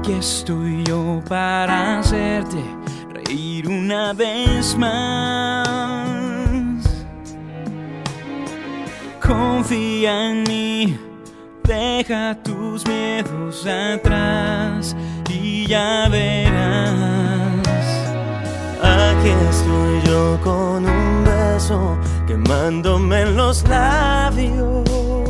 Aquí estoy yo para hacerte reír una vez más. Confía en mí, deja tus miedos atrás y ya verás. Aquí estoy yo con un beso quemándome en los labios.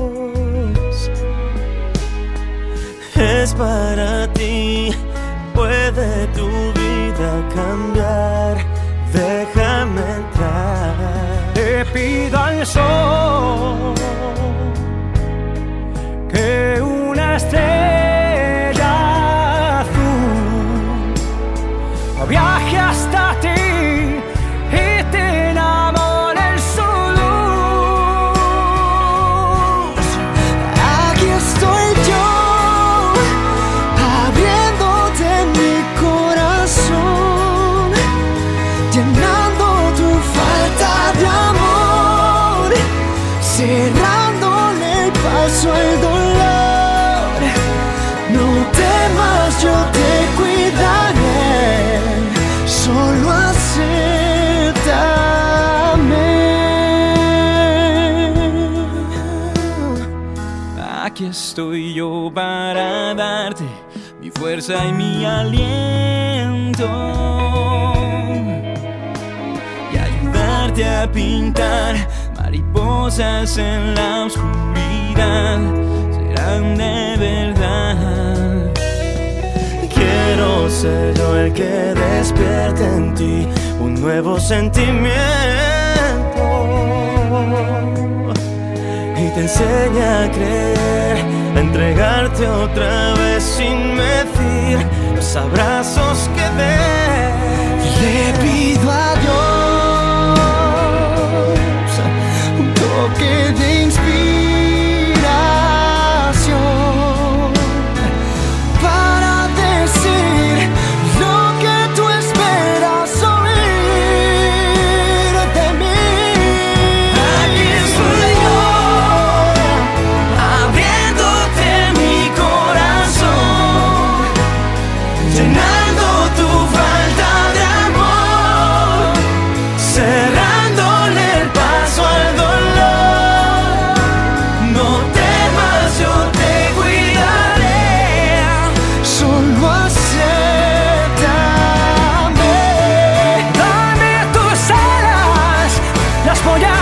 Es para ti, puede tu vida cambiar. Déjame entrar. Te pido al sol que una estrella azul viaje hasta ti y te enamore en su luz. Aquí estoy yo, abriéndote mi corazón, llenando tu falta de amor, cerrándole el paso al dolor. No temas, yo te cuidaré, solo acéptame. Aquí estoy yo para darte mi fuerza y mi aliento y ayudarte a pintar mariposas en la oscuridad. Serán de verdad. Quiero ser yo el que despierte en ti un nuevo sentimiento y te enseñe a creer, a entregarte otra vez sin medir los abrazos que des. Le pido a Dios un toque de inspiración para decir lo que tú esperas oír de mí. Aquí estoy yo, abriéndote mi corazón, llenando tu falta de amor, cerrándole el paso al dolor. No temas, yo te cuidaré. Solo acéptame. Dame tus alas, las voy a